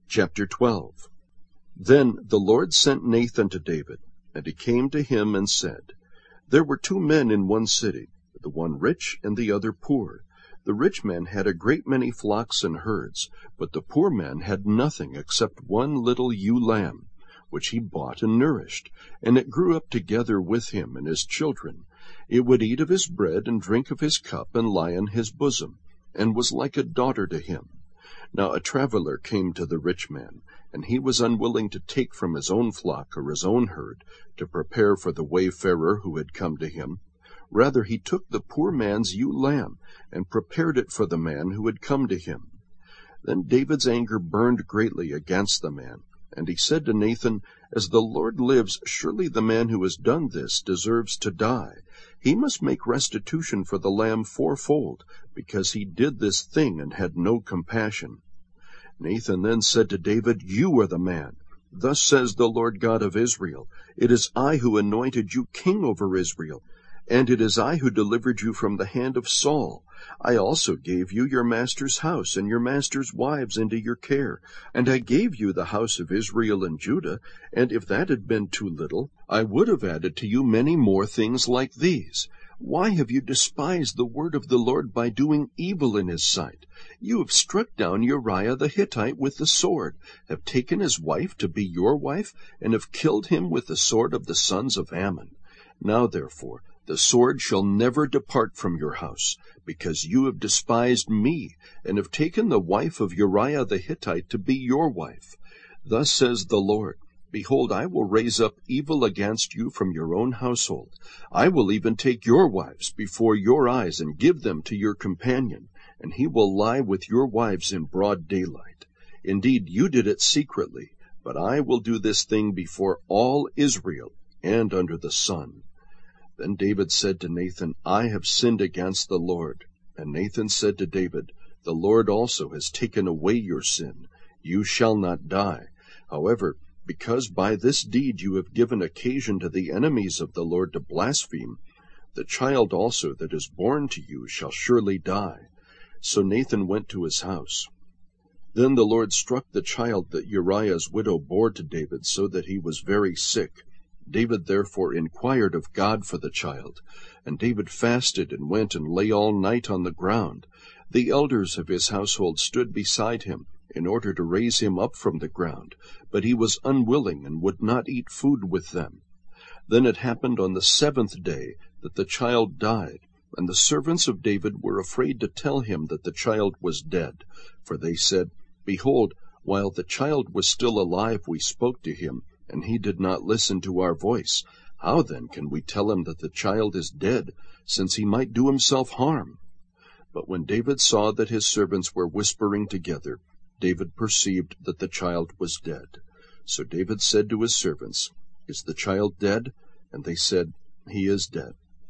Chapter 12. Then the Lord sent Nathan to David, and he came to him and said, There were 2 men in one city, the one rich and the other poor. The rich man had a great many flocks and herds, but the poor man had nothing except one little ewe lamb, which he bought and nourished, and it grew up together with him and his children. It would eat of his bread and drink of his cup and lie on his bosom, and was like a daughter to him. Now a traveler came to the rich man, and he was unwilling to take from his own flock or his own herd to prepare for the wayfarer who had come to him. Rather he took the poor man's ewe lamb and prepared it for the man who had come to him. Then David's anger burned greatly against the man, and he said to Nathan, As the Lord lives, surely the man who has done this deserves to die. He must make restitution for the lamb 4-fold, because he did this thing and had no compassion. Nathan then said to David, You are the man. Thus says the Lord God of Israel, It is I who anointed you king over Israel, and it is I who delivered you from the hand of Saul. I also gave you your master's house and your master's wives into your care, and I gave you the house of Israel and Judah, and if that had been too little, I would have added to you many more things like these. Why have you despised the word of the Lord by doing evil in his sight? You have struck down Uriah the Hittite with the sword, have taken his wife to be your wife, and have killed him with the sword of the sons of Ammon. Now therefore, the sword shall never depart from your house, because you have despised me, and have taken the wife of Uriah the Hittite to be your wife. Thus says the Lord, Behold, I will raise up evil against you from your own household. I will even take your wives before your eyes and give them to your companion, and he will lie with your wives in broad daylight. Indeed, you did it secretly, but I will do this thing before all Israel and under the sun. Then David said to Nathan, I have sinned against the Lord. And Nathan said to David, The Lord also has taken away your sin. You shall not die. However, because by this deed you have given occasion to the enemies of the Lord to blaspheme, the child also that is born to you shall surely die. So Nathan went to his house. Then the Lord struck the child that Uriah's widow bore to David, so that he was very sick. David therefore inquired of God for the child, and David fasted and went and lay all night on the ground. The elders of his household stood beside him, in order to raise him up from the ground, but he was unwilling and would not eat food with them. Then it happened on the 7th day that the child died, and the servants of David were afraid to tell him that the child was dead, for they said, Behold, while the child was still alive we spoke to him, and he did not listen to our voice. How then can we tell him that the child is dead, since he might do himself harm? But when David saw that his servants were whispering together, David perceived that the child was dead. So David said to his servants, Is the child dead? And they said, He is dead.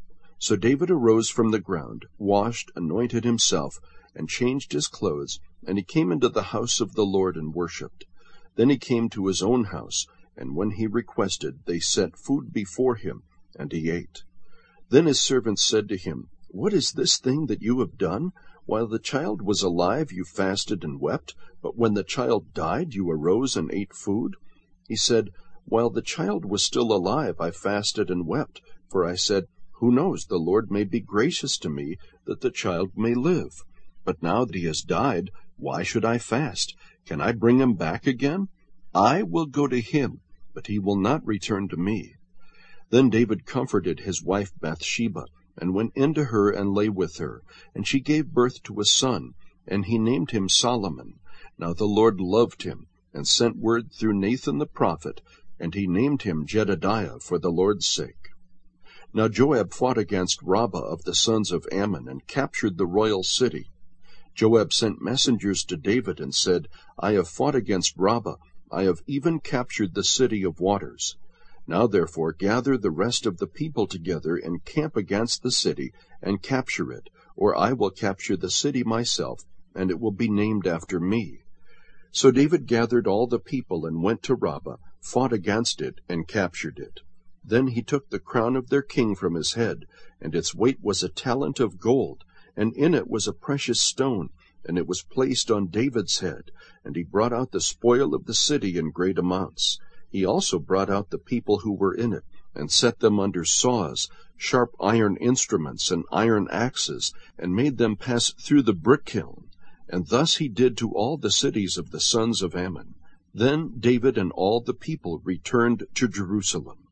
So David arose from the ground, washed, anointed himself, and changed his clothes, and he came into the house of the Lord and worshipped. Then he came to his own house, and when he requested, they set food before him, and he ate. Then his servants said to him, What is this thing that you have done? While the child was alive, you fasted and wept, but when the child died, you arose and ate food? He said, While the child was still alive, I fasted and wept, for I said, Who knows, the Lord may be gracious to me, that the child may live. But now that he has died, why should I fast? Can I bring him back again? I will go to him, but he will not return to me. Then David comforted his wife Bathsheba, and went into her and lay with her. And she gave birth to a son, and he named him Solomon. Now the Lord loved him, and sent word through Nathan the prophet, and he named him Jedediah for the Lord's sake. Now Joab fought against Rabbah of the sons of Ammon, and captured the royal city. Joab sent messengers to David, and said, I have fought against Rabbah, I have even captured the city of waters. Now therefore gather the rest of the people together, and camp against the city, and capture it, or I will capture the city myself, and it will be named after me. So David gathered all the people, and went to Rabbah, fought against it, and captured it. Then he took the crown of their king from his head, and its weight was a talent of gold, and in it was a precious stone, and it was placed on David's head, and he brought out the spoil of the city in great amounts. He also brought out the people who were in it, and set them under saws, sharp iron instruments, and iron axes, and made them pass through the brick kiln. And thus he did to all the cities of the sons of Ammon. Then David and all the people returned to Jerusalem.